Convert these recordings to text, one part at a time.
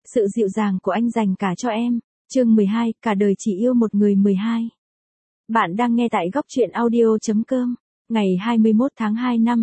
Sự dịu dàng của anh dành cả cho em. Chương 12, cả đời chỉ yêu một người 12. Bạn đang nghe tại góc truyện audio.com. Ngày 21 tháng 2 năm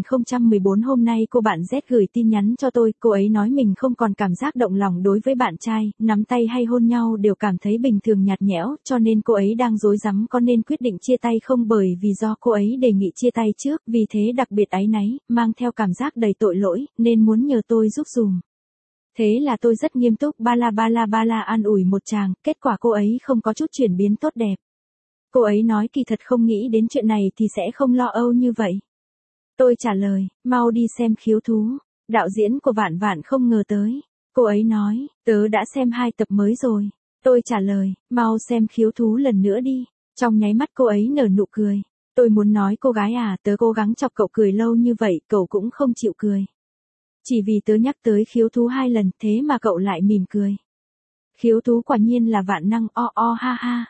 2014 hôm nay cô bạn Z gửi tin nhắn cho tôi, cô ấy nói mình không còn cảm giác động lòng đối với bạn trai, nắm tay hay hôn nhau đều cảm thấy bình thường nhạt nhẽo, cho nên cô ấy đang rối rắm có nên quyết định chia tay không bởi vì do cô ấy đề nghị chia tay trước, vì thế đặc biệt áy náy, mang theo cảm giác đầy tội lỗi, nên muốn nhờ tôi giúp dùm. Thế là tôi rất nghiêm túc ba la an ủi một tràng, kết quả cô ấy không có chút chuyển biến tốt đẹp. Cô ấy nói kỳ thật không nghĩ đến chuyện này thì sẽ không lo âu như vậy. Tôi trả lời, mau đi xem Khiếu Thú. Đạo diễn của Vạn Vạn không ngờ tới. Cô ấy nói, tớ đã xem 2 tập mới rồi. Tôi trả lời, mau xem Khiếu Thú lần nữa đi. Trong nháy mắt cô ấy nở nụ cười. Tôi muốn nói cô gái à, tớ cố gắng chọc cậu cười lâu như vậy, cậu cũng không chịu cười. Chỉ vì tớ nhắc tới Khiếu Thú 2 lần thế mà cậu lại mỉm cười. Khiếu Thú quả nhiên là vạn năng ha ha.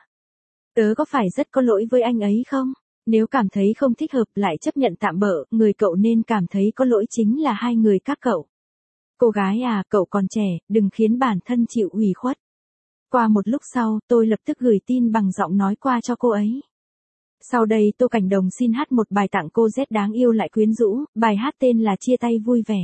Tớ có phải rất có lỗi với anh ấy không? Nếu cảm thấy không thích hợp lại chấp nhận tạm bợ, người cậu nên cảm thấy có lỗi chính là hai người các cậu. Cô gái à, cậu còn trẻ, đừng khiến bản thân chịu ủy khuất. Qua một lúc sau, tôi lập tức gửi tin bằng giọng nói qua cho cô ấy. Sau đây Tô Cảnh Đồng xin hát một bài tặng cô Z đáng yêu lại quyến rũ, bài hát tên là Chia tay vui vẻ.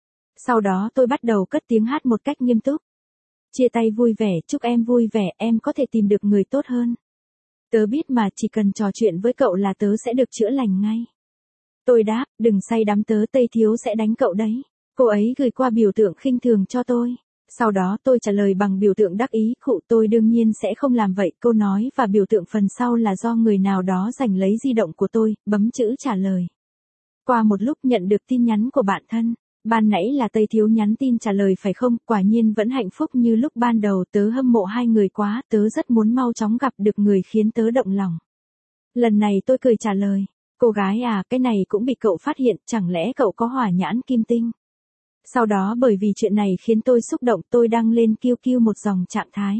Sau đó tôi bắt đầu cất tiếng hát một cách nghiêm túc. Chia tay vui vẻ, chúc em vui vẻ, em có thể tìm được người tốt hơn. Tớ biết mà, chỉ cần trò chuyện với cậu là tớ sẽ được chữa lành ngay. Tôi đáp, đừng say đắm, tớ Tây Thiếu sẽ đánh cậu đấy. Cô ấy gửi qua biểu tượng khinh thường cho tôi. Sau đó tôi trả lời bằng biểu tượng đắc ý, khụ tôi đương nhiên sẽ không làm vậy. Câu nói và biểu tượng phần sau là do người nào đó giành lấy di động của tôi, bấm chữ trả lời. Qua một lúc nhận được tin nhắn của bạn thân. Ban nãy là Tây Thiếu nhắn tin trả lời phải không, quả nhiên vẫn hạnh phúc như lúc ban đầu, tớ hâm mộ hai người quá, tớ rất muốn mau chóng gặp được người khiến tớ động lòng. Lần này tôi cười trả lời, cô gái à, cái này cũng bị cậu phát hiện, chẳng lẽ cậu có hỏa nhãn kim tinh. Sau đó bởi vì chuyện này khiến tôi xúc động, tôi đăng lên QQ một dòng trạng thái.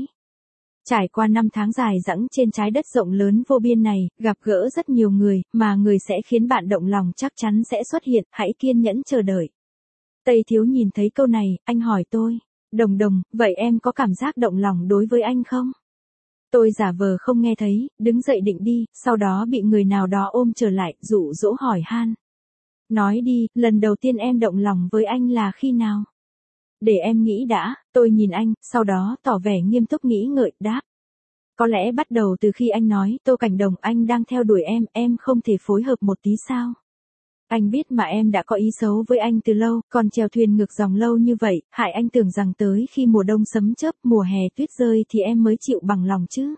Trải qua 5 tháng dài dẳng trên trái đất rộng lớn vô biên này, gặp gỡ rất nhiều người, mà người sẽ khiến bạn động lòng chắc chắn sẽ xuất hiện, hãy kiên nhẫn chờ đợi. Tây Thiếu nhìn thấy câu này, anh hỏi tôi, Đồng, vậy em có cảm giác động lòng đối với anh không? Tôi giả vờ không nghe thấy, đứng dậy định đi, sau đó bị người nào đó ôm trở lại, dụ dỗ hỏi han. Nói đi, lần đầu tiên em động lòng với anh là khi nào? Để em nghĩ đã, tôi nhìn anh, sau đó tỏ vẻ nghiêm túc nghĩ ngợi, đáp. Có lẽ bắt đầu từ khi anh nói, Tô Cảnh Đồng anh đang theo đuổi em không thể phối hợp một tí sao? Anh biết mà em đã có ý xấu với anh từ lâu, còn chèo thuyền ngược dòng lâu như vậy, hại anh tưởng rằng tới khi mùa đông sấm chớp, mùa hè tuyết rơi thì em mới chịu bằng lòng chứ.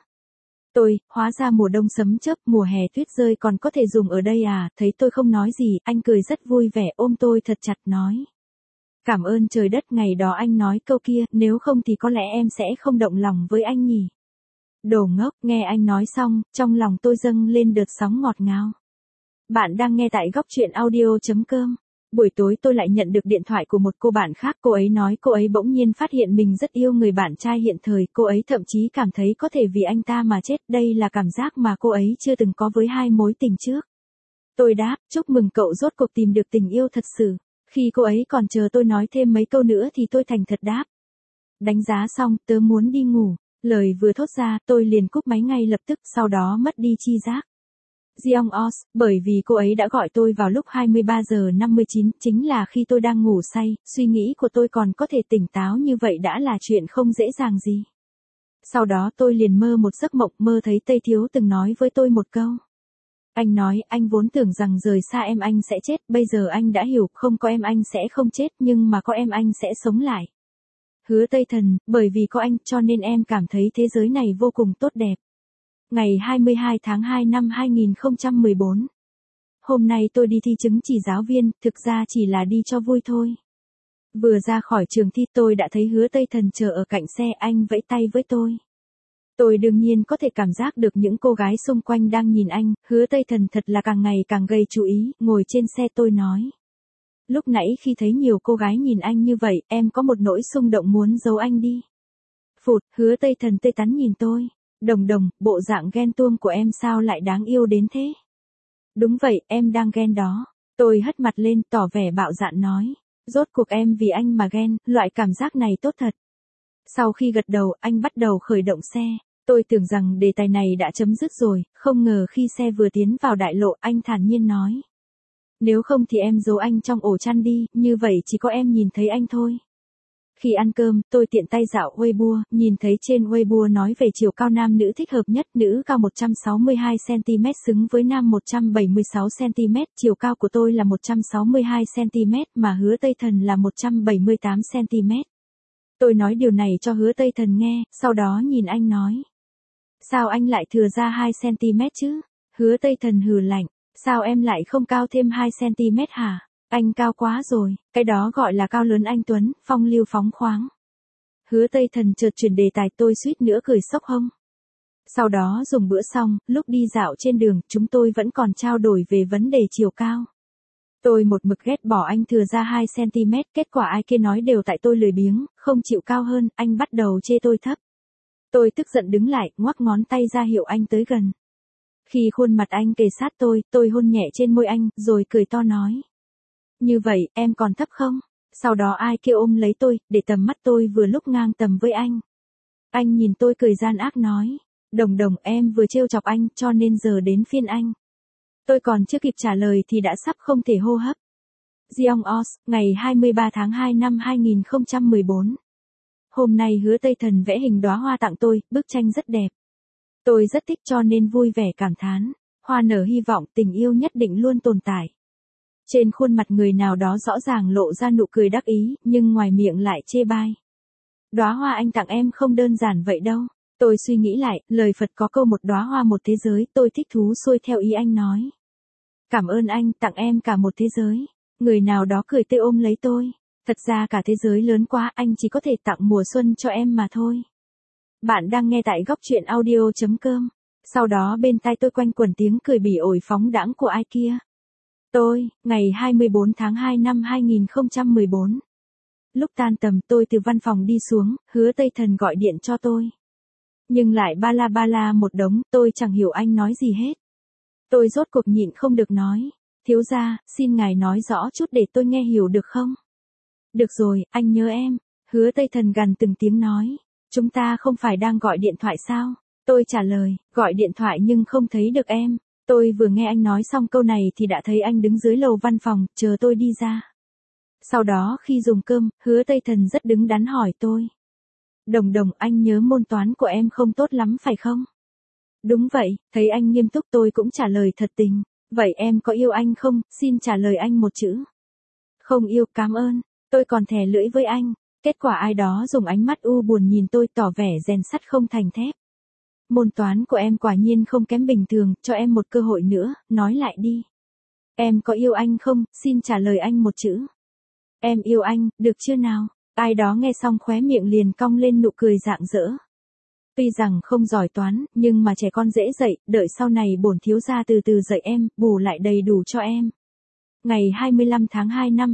Hóa ra mùa đông sấm chớp, mùa hè tuyết rơi còn có thể dùng ở đây à, thấy tôi không nói gì, anh cười rất vui vẻ ôm tôi thật chặt nói. Cảm ơn trời đất ngày đó anh nói câu kia, nếu không thì có lẽ em sẽ không động lòng với anh nhỉ. Đồ ngốc, nghe anh nói xong, trong lòng tôi dâng lên đợt sóng ngọt ngào. Bạn đang nghe tại góc truyện audio.com. Buổi tối tôi lại nhận được điện thoại của một cô bạn khác, cô ấy nói cô ấy bỗng nhiên phát hiện mình rất yêu người bạn trai hiện thời, cô ấy thậm chí cảm thấy có thể vì anh ta mà chết, đây là cảm giác mà cô ấy chưa từng có với hai mối tình trước. Tôi đáp, chúc mừng cậu rốt cuộc tìm được tình yêu thật sự. Khi cô ấy còn chờ tôi nói thêm mấy câu nữa thì tôi thành thật đáp. Đánh giá xong, tớ muốn đi ngủ. Lời vừa thốt ra, tôi liền cúp máy ngay lập tức, sau đó mất đi chi giác. Bởi vì cô ấy đã gọi tôi vào lúc 23 giờ 59, chính là khi tôi đang ngủ say, suy nghĩ của tôi còn có thể tỉnh táo như vậy đã là chuyện không dễ dàng gì. Sau đó tôi liền mơ một giấc mộng, mơ thấy Tây Thiếu từng nói với tôi một câu. Anh nói, anh vốn tưởng rằng rời xa em anh sẽ chết, bây giờ anh đã hiểu, không có em anh sẽ không chết, nhưng mà có em anh sẽ sống lại. Hứa Tây Thần, bởi vì có anh, cho nên em cảm thấy thế giới này vô cùng tốt đẹp. Ngày 22 tháng 2 năm 2014. Hôm nay tôi đi thi chứng chỉ giáo viên, thực ra chỉ là đi cho vui thôi. Vừa ra khỏi trường thi tôi đã thấy Hứa Tây Thần chờ ở cạnh xe, anh vẫy tay với tôi. Tôi đương nhiên có thể cảm giác được những cô gái xung quanh đang nhìn anh, Hứa Tây Thần thật là càng ngày càng gây chú ý, ngồi trên xe tôi nói. Lúc nãy khi thấy nhiều cô gái nhìn anh như vậy, em có một nỗi xung động muốn giấu anh đi. Phụt, Hứa Tây Thần tươi tắn nhìn tôi. Đồng, bộ dạng ghen tuông của em sao lại đáng yêu đến thế? Đúng vậy, em đang ghen đó. Tôi hất mặt lên, tỏ vẻ bạo dạn nói. Rốt cuộc em vì anh mà ghen, loại cảm giác này tốt thật. Sau khi gật đầu, anh bắt đầu khởi động xe. Tôi tưởng rằng đề tài này đã chấm dứt rồi, không ngờ khi xe vừa tiến vào đại lộ, anh thản nhiên nói. Nếu không thì em giấu anh trong ổ chăn đi, như vậy chỉ có em nhìn thấy anh thôi. Khi ăn cơm, tôi tiện tay dạo Weibo, nhìn thấy trên Weibo nói về chiều cao nam nữ thích hợp nhất, nữ cao 162cm xứng với nam 176cm, chiều cao của tôi là 162cm mà Hứa Tây Thần là 178cm. Tôi nói điều này cho Hứa Tây Thần nghe, sau đó nhìn anh nói. Sao anh lại thừa ra 2cm chứ? Hứa Tây Thần hừ lạnh, sao em lại không cao thêm 2cm hả? Anh cao quá rồi, cái đó gọi là cao lớn anh Tuấn, phong lưu phóng khoáng. Hứa Tây Thần chợt chuyển đề tài, tôi suýt nữa cười sốc hông. Sau đó dùng bữa xong, lúc đi dạo trên đường, chúng tôi vẫn còn trao đổi về vấn đề chiều cao. Tôi một mực ghét bỏ anh thừa ra 2cm, kết quả ai kia nói đều tại tôi lười biếng, không chịu cao hơn, anh bắt đầu chê tôi thấp. Tôi tức giận đứng lại, ngoắc ngón tay ra hiệu anh tới gần. Khi khuôn mặt anh kề sát tôi hôn nhẹ trên môi anh, rồi cười to nói. Như vậy, em còn thấp không? Sau đó ai kia ôm lấy tôi, để tầm mắt tôi vừa lúc ngang tầm với anh. Anh nhìn tôi cười gian ác nói. Đồng đồng, em vừa trêu chọc anh, cho nên giờ đến phiên anh. Tôi còn chưa kịp trả lời thì đã sắp không thể hô hấp. Jeong Os, ngày 23 tháng 2 năm 2014. Hôm nay Hứa Tây Thần vẽ hình đóa hoa tặng tôi, bức tranh rất đẹp. Tôi rất thích cho nên vui vẻ cảm thán. Hoa nở hy vọng tình yêu nhất định luôn tồn tại. Trên khuôn mặt người nào đó rõ ràng lộ ra nụ cười đắc ý, nhưng ngoài miệng lại chê bai. Đóa hoa anh tặng em không đơn giản vậy đâu. Tôi suy nghĩ lại, lời Phật có câu một đóa hoa một thế giới, tôi thích thú xuôi theo ý anh nói. Cảm ơn anh, tặng em cả một thế giới. Người nào đó cười tươi ôm lấy tôi. Thật ra cả thế giới lớn quá, anh chỉ có thể tặng mùa xuân cho em mà thôi. Bạn đang nghe tại góc truyện audio.com. Sau đó bên tai tôi quanh quẩn tiếng cười bỉ ổi phóng đãng của ai kia. Tôi, ngày 24 tháng 2 năm 2014. Lúc tan tầm tôi từ văn phòng đi xuống, Hứa Tây Thần gọi điện cho tôi. Nhưng lại ba la một đống, tôi chẳng hiểu anh nói gì hết. Tôi rốt cuộc nhịn không được nói. Thiếu gia, xin ngài nói rõ chút để tôi nghe hiểu được không? Được rồi, anh nhớ em. Hứa Tây Thần gằn từng tiếng nói. Chúng ta không phải đang gọi điện thoại sao? Tôi trả lời, gọi điện thoại nhưng không thấy được em. Tôi vừa nghe anh nói xong câu này thì đã thấy anh đứng dưới lầu văn phòng, chờ tôi đi ra. Sau đó khi dùng cơm, Hứa Tây Thần rất đứng đắn hỏi tôi. Đồng đồng, anh nhớ môn toán của em không tốt lắm phải không? Đúng vậy, thấy anh nghiêm túc tôi cũng trả lời thật tình. Vậy em có yêu anh không? Xin trả lời anh một chữ. Không yêu, cảm ơn. Tôi còn thè lưỡi với anh. Kết quả ai đó dùng ánh mắt u buồn nhìn tôi tỏ vẻ rèn sắt không thành thép. Môn toán của em quả nhiên không kém bình thường, cho em một cơ hội nữa, nói lại đi. Em có yêu anh không? Xin trả lời anh một chữ. Em yêu anh, được chưa nào? Ai đó nghe xong khóe miệng liền cong lên nụ cười rạng rỡ. Tuy rằng không giỏi toán, nhưng mà trẻ con dễ dạy, đợi sau này bổn thiếu gia từ từ dạy em, bù lại đầy đủ cho em. Ngày 25 tháng 2 năm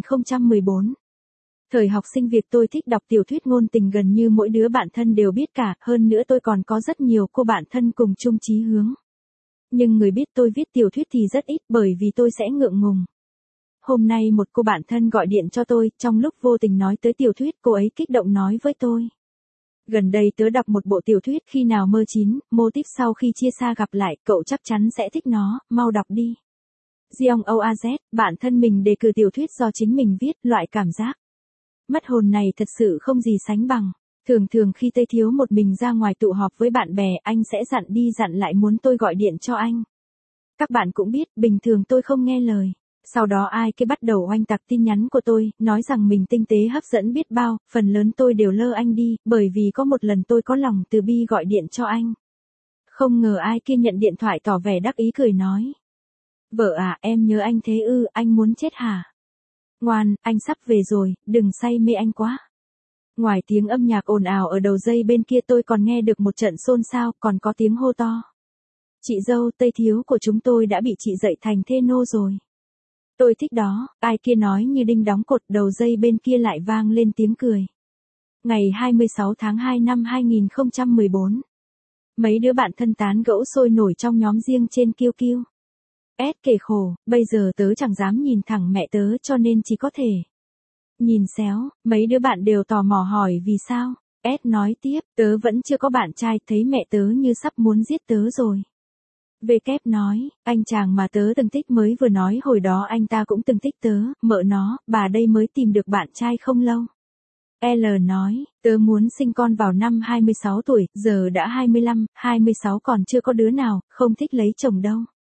2014. Thời học sinh Việt tôi thích đọc tiểu thuyết ngôn tình gần như mỗi đứa bạn thân đều biết cả, hơn nữa tôi còn có rất nhiều cô bạn thân cùng chung chí hướng. Nhưng người biết tôi viết tiểu thuyết thì rất ít bởi vì tôi sẽ ngượng ngùng. Hôm nay một cô bạn thân gọi điện cho tôi, trong lúc vô tình nói tới tiểu thuyết, cô ấy kích động nói với tôi. Gần đây tớ đọc một bộ tiểu thuyết khi nào mơ chín, mô típ sau khi chia xa gặp lại, cậu chắc chắn sẽ thích nó, mau đọc đi. Jeong Oaz, bản thân mình đề cử tiểu thuyết do chính mình viết, loại cảm giác mất hồn này thật sự không gì sánh bằng. Thường thường khi Tây Thiếu một mình ra ngoài tụ họp với bạn bè, anh sẽ dặn đi dặn lại muốn tôi gọi điện cho anh. Các bạn cũng biết, bình thường tôi không nghe lời. Sau đó ai kia bắt đầu oanh tạc tin nhắn của tôi, nói rằng mình tinh tế hấp dẫn biết bao, phần lớn tôi đều lơ anh đi, bởi vì có một lần tôi có lòng từ bi gọi điện cho anh. Không ngờ ai kia nhận điện thoại tỏ vẻ đắc ý cười nói. Vợ à, em nhớ anh thế ư, anh muốn chết hả? Ngoan, anh sắp về rồi, đừng say mê anh quá. Ngoài tiếng âm nhạc ồn ào ở đầu dây bên kia tôi còn nghe được một trận xôn xao, còn có tiếng hô to. Chị dâu Tây Thiếu của chúng tôi đã bị chị dạy thành thê nô rồi. Tôi thích đó, ai kia nói như đinh đóng cột, đầu dây bên kia lại vang lên tiếng cười. Ngày 26 tháng 2 năm 2014. Mấy đứa bạn thân tán gẫu sôi nổi trong nhóm riêng trên QQ. Kể khổ, bây giờ tớ chẳng dám nhìn thẳng mẹ tớ cho nên chỉ có thể nhìn xéo, mấy đứa bạn đều tò mò hỏi vì sao. S nói tiếp, tớ vẫn chưa có bạn trai, thấy mẹ tớ như sắp muốn giết tớ rồi. V kép nói, anh chàng mà tớ từng thích mới vừa nói hồi đó anh ta cũng từng thích tớ, mợ nó, bà đây mới tìm được bạn trai không lâu. L nói, tớ muốn sinh con vào năm 26 tuổi, giờ đã 25, 26 còn chưa có đứa nào, không thích lấy chồng đâu.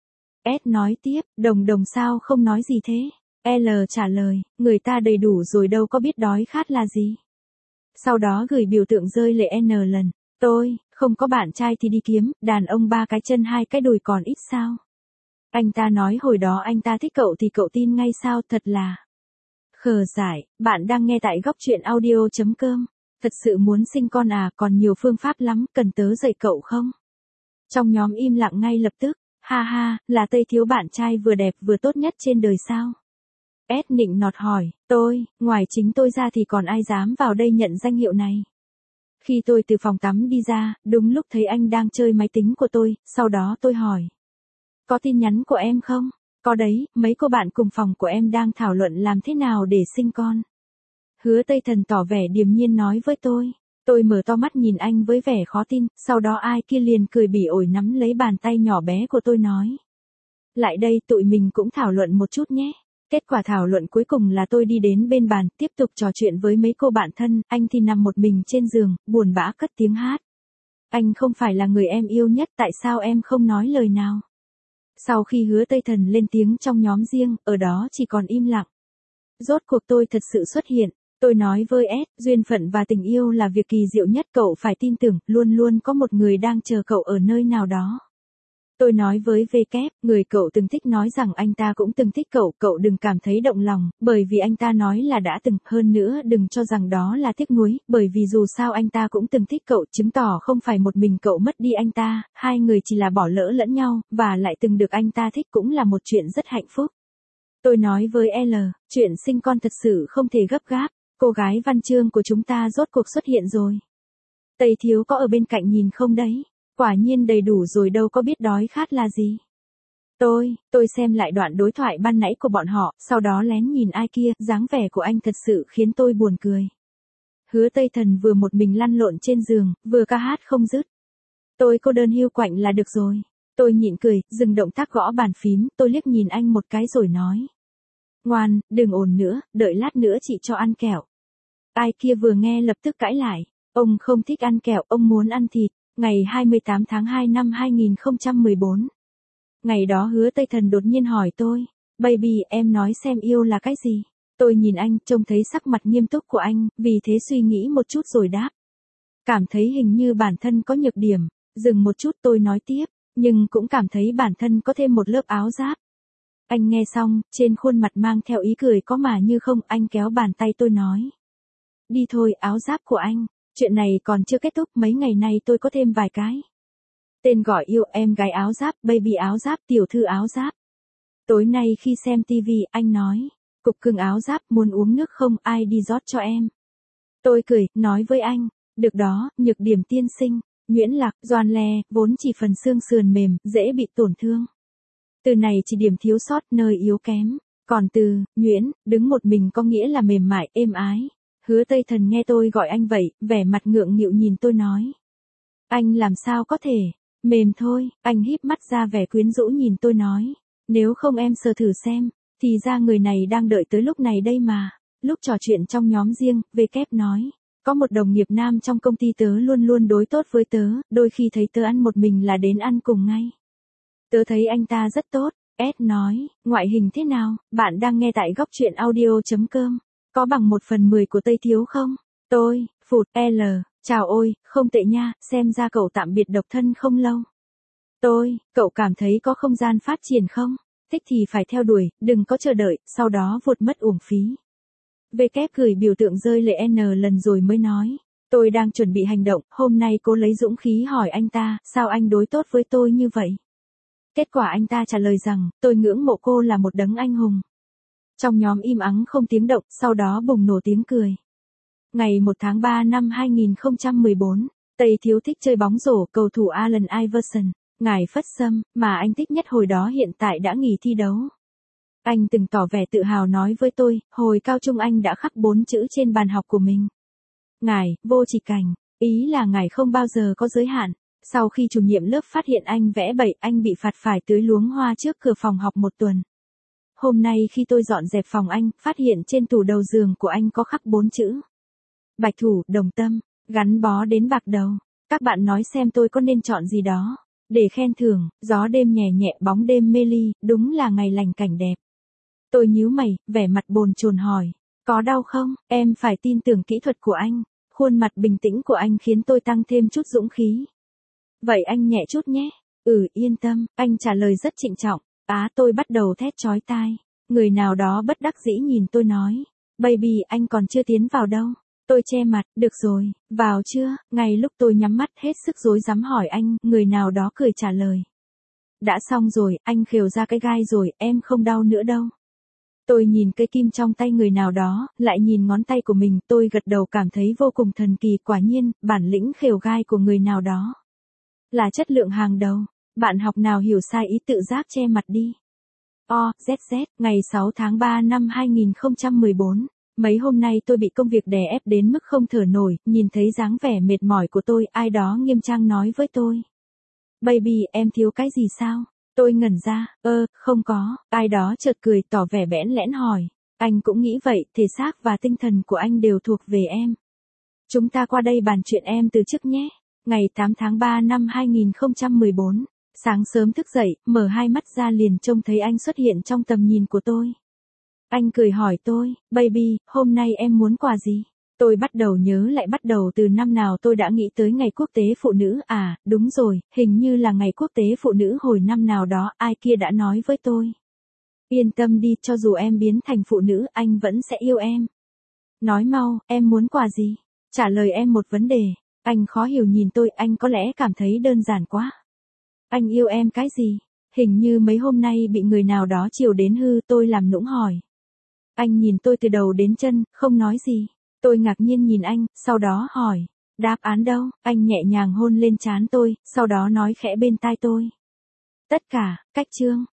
S nói tiếp, đồng sao không nói gì thế? L trả lời, người ta đầy đủ rồi đâu có biết đói khát là gì. Sau đó gửi biểu tượng rơi lệ N lần, tôi, không có bạn trai thì đi kiếm, đàn ông 3 cái chân 2 cái đùi còn ít sao. Anh ta nói hồi đó anh ta thích cậu thì cậu tin ngay sao, thật là. Khờ dại, bạn đang nghe tại góc truyện audio.com. Thật sự muốn sinh con à, còn nhiều phương pháp lắm, cần tớ dạy cậu không? Trong nhóm im lặng ngay lập tức, ha ha, là Tây thiếu bạn trai vừa đẹp vừa tốt nhất trên đời sao? S nịnh nọt hỏi, ngoài chính tôi ra thì còn ai dám vào đây nhận danh hiệu này? Khi tôi từ phòng tắm đi ra, đúng lúc thấy anh đang chơi máy tính của tôi, sau đó tôi hỏi. Có tin nhắn của em không? Có đấy, mấy cô bạn cùng phòng của em đang thảo luận làm thế nào để sinh con. Hứa Tây Thần tỏ vẻ điềm nhiên nói với tôi. Tôi mở to mắt nhìn anh với vẻ khó tin, sau đó ai kia liền cười bỉ ổi nắm lấy bàn tay nhỏ bé của tôi nói. Lại đây tụi mình cũng thảo luận một chút nhé. Kết quả thảo luận cuối cùng là tôi đi đến bên bàn, tiếp tục trò chuyện với mấy cô bạn thân, anh thì nằm một mình trên giường, buồn bã cất tiếng hát. Anh không phải là người em yêu nhất, tại sao em không nói lời nào? Sau khi Hứa Tây Thần lên tiếng trong nhóm riêng, ở đó chỉ còn im lặng. Rốt cuộc tôi thật sự xuất hiện. Tôi nói với S, duyên phận và tình yêu là việc kỳ diệu nhất, cậu phải tin tưởng, luôn luôn có một người đang chờ cậu ở nơi nào đó. Tôi nói với V kép, người cậu từng thích nói rằng anh ta cũng từng thích cậu đừng cảm thấy động lòng, bởi vì anh ta nói là đã từng, hơn nữa đừng cho rằng đó là tiếc nuối, bởi vì dù sao anh ta cũng từng thích cậu, chứng tỏ không phải một mình cậu mất đi anh ta, hai người chỉ là bỏ lỡ lẫn nhau, và lại từng được anh ta thích cũng là một chuyện rất hạnh phúc. Tôi nói với L, chuyện sinh con thật sự không thể gấp gáp, cô gái văn chương của chúng ta rốt cuộc xuất hiện rồi. Tây thiếu có ở bên cạnh nhìn không đấy? Quả nhiên đầy đủ rồi đâu có biết đói khát là gì. Tôi xem lại đoạn đối thoại ban nãy của bọn họ, sau đó lén nhìn ai kia, dáng vẻ của anh thật sự khiến tôi buồn cười. Hứa Tây Thần vừa một mình lăn lộn trên giường, vừa ca hát không dứt. Tôi cô đơn hiu quạnh là được rồi. Tôi nhịn cười, dừng động tác gõ bàn phím, tôi liếc nhìn anh một cái rồi nói. Ngoan, đừng ồn nữa, đợi lát nữa chị cho ăn kẹo. Ai kia vừa nghe lập tức cãi lại. Ông không thích ăn kẹo, ông muốn ăn thịt. Ngày 28 tháng 2 năm 2014. Ngày đó Hứa Tây Thần đột nhiên hỏi tôi. Baby, em nói xem yêu là cái gì? Tôi nhìn anh, trông thấy sắc mặt nghiêm túc của anh, vì thế suy nghĩ một chút rồi đáp. Cảm thấy hình như bản thân có nhược điểm. Dừng một chút tôi nói tiếp, nhưng cũng cảm thấy bản thân có thêm một lớp áo giáp. Anh nghe xong, trên khuôn mặt mang theo ý cười có mà như không, anh kéo bàn tay tôi nói. Đi thôi, áo giáp của anh. Chuyện này còn chưa kết thúc, mấy ngày nay tôi có thêm vài cái. Tên gọi yêu, em gái áo giáp, baby áo giáp, tiểu thư áo giáp. Tối nay khi xem TV, anh nói. Cục cưng áo giáp, muốn uống nước không, ai đi rót cho em. Tôi cười, nói với anh. Được đó, nhược điểm tiên sinh. Nhuyễn lạc, doan le, vốn chỉ phần xương sườn mềm, dễ bị tổn thương. Từ này chỉ điểm thiếu sót, nơi yếu kém. Còn từ, nhuyễn, đứng một mình có nghĩa là mềm mại, êm ái. Hứa Tây Thần nghe tôi gọi anh vậy, vẻ mặt ngượng nghịu nhìn tôi nói. Anh làm sao có thể, mềm thôi, anh híp mắt ra vẻ quyến rũ nhìn tôi nói. Nếu không em sờ thử xem, thì ra người này đang đợi tới lúc này đây mà. Lúc trò chuyện trong nhóm riêng, V kép nói. Có một đồng nghiệp nam trong công ty tớ luôn luôn đối tốt với tớ, đôi khi thấy tớ ăn một mình là đến ăn cùng ngay. Tớ thấy anh ta rất tốt, S nói, ngoại hình thế nào, bạn đang nghe tại góc truyện audio.com. Có bằng 1/10 của Tây thiếu không? Tôi, phụt, L, chào ôi, không tệ nha, xem ra cậu tạm biệt độc thân không lâu. Cậu cảm thấy có không gian phát triển không? Thích thì phải theo đuổi, đừng có chờ đợi, sau đó vụt mất uổng phí. V kép gửi biểu tượng rơi lệ N lần rồi mới nói. Tôi đang chuẩn bị hành động, hôm nay cô lấy dũng khí hỏi anh ta, sao anh đối tốt với tôi như vậy? Kết quả anh ta trả lời rằng, tôi ngưỡng mộ cô là một đấng anh hùng. Trong nhóm im ắng không tiếng động, sau đó bùng nổ tiếng cười. Ngày 1 tháng 3 năm 2014, Tây thiếu thích chơi bóng rổ, cầu thủ Allen Iverson, ngài phất sâm, mà anh thích nhất hồi đó hiện tại đã nghỉ thi đấu. Anh từng tỏ vẻ tự hào nói với tôi, hồi cao trung anh đã khắc 4 chữ trên bàn học của mình. Ngài, vô chỉ cảnh, ý là ngài không bao giờ có giới hạn. Sau khi chủ nhiệm lớp phát hiện anh vẽ bậy, anh bị phạt phải tưới luống hoa trước cửa phòng học 1 tuần. Hôm nay khi tôi dọn dẹp phòng anh, phát hiện trên tủ đầu giường của anh có khắc 4 chữ. Bạch thủ, đồng tâm, gắn bó đến bạc đầu. Các bạn nói xem tôi có nên chọn gì đó để khen thưởng. Gió đêm nhẹ nhẹ, bóng đêm mê ly, đúng là ngày lành cảnh đẹp. Tôi nhíu mày, vẻ mặt bồn chồn hỏi. Có đau không? Em phải tin tưởng kỹ thuật của anh. Khuôn mặt bình tĩnh của anh khiến tôi tăng thêm chút dũng khí. Vậy anh nhẹ chút nhé. Yên tâm, anh trả lời rất trịnh trọng. Tôi bắt đầu thét chói tai. Người nào đó bất đắc dĩ nhìn tôi nói. Baby, anh còn chưa tiến vào đâu. Tôi che mặt, được rồi, vào chưa? Ngay lúc tôi nhắm mắt hết sức rối rắm hỏi anh, người nào đó cười trả lời. Đã xong rồi, anh khều ra cái gai rồi, em không đau nữa đâu. Tôi nhìn cây kim trong tay người nào đó, lại nhìn ngón tay của mình, tôi gật đầu cảm thấy vô cùng thần kỳ, quả nhiên, bản lĩnh khều gai của người nào đó là chất lượng hàng đầu. Bạn học nào hiểu sai ý tự giác che mặt đi. ZZ, ngày 6 tháng 3 năm 2014. Mấy hôm nay tôi bị công việc đè ép đến mức không thở nổi, nhìn thấy dáng vẻ mệt mỏi của tôi, ai đó nghiêm trang nói với tôi. Baby, em thiếu cái gì sao? Tôi ngẩn ra, không có, ai đó chợt cười tỏ vẻ bẽn lẽn hỏi. Anh cũng nghĩ vậy, thể xác và tinh thần của anh đều thuộc về em. Chúng ta qua đây bàn chuyện em từ trước nhé. Ngày 8 tháng 3 năm 2014. Sáng sớm thức dậy, mở hai mắt ra liền trông thấy anh xuất hiện trong tầm nhìn của tôi. Anh cười hỏi tôi, baby, hôm nay em muốn quà gì? Tôi bắt đầu nhớ lại bắt đầu từ năm nào tôi đã nghĩ tới ngày quốc tế phụ nữ, đúng rồi, hình như là ngày quốc tế phụ nữ hồi năm nào đó, ai kia đã nói với tôi. Yên tâm đi, cho dù em biến thành phụ nữ, anh vẫn sẽ yêu em. Nói mau, em muốn quà gì? Trả lời em một vấn đề. Anh khó hiểu nhìn tôi, anh có lẽ cảm thấy đơn giản quá. Anh yêu em cái gì? Hình như mấy hôm nay bị người nào đó chiều đến hư, tôi làm nũng hỏi. Anh nhìn tôi từ đầu đến chân, không nói gì. Tôi ngạc nhiên nhìn anh, sau đó hỏi. Đáp án đâu? Anh nhẹ nhàng hôn lên trán tôi, sau đó nói khẽ bên tai tôi. Tất cả, cách chương.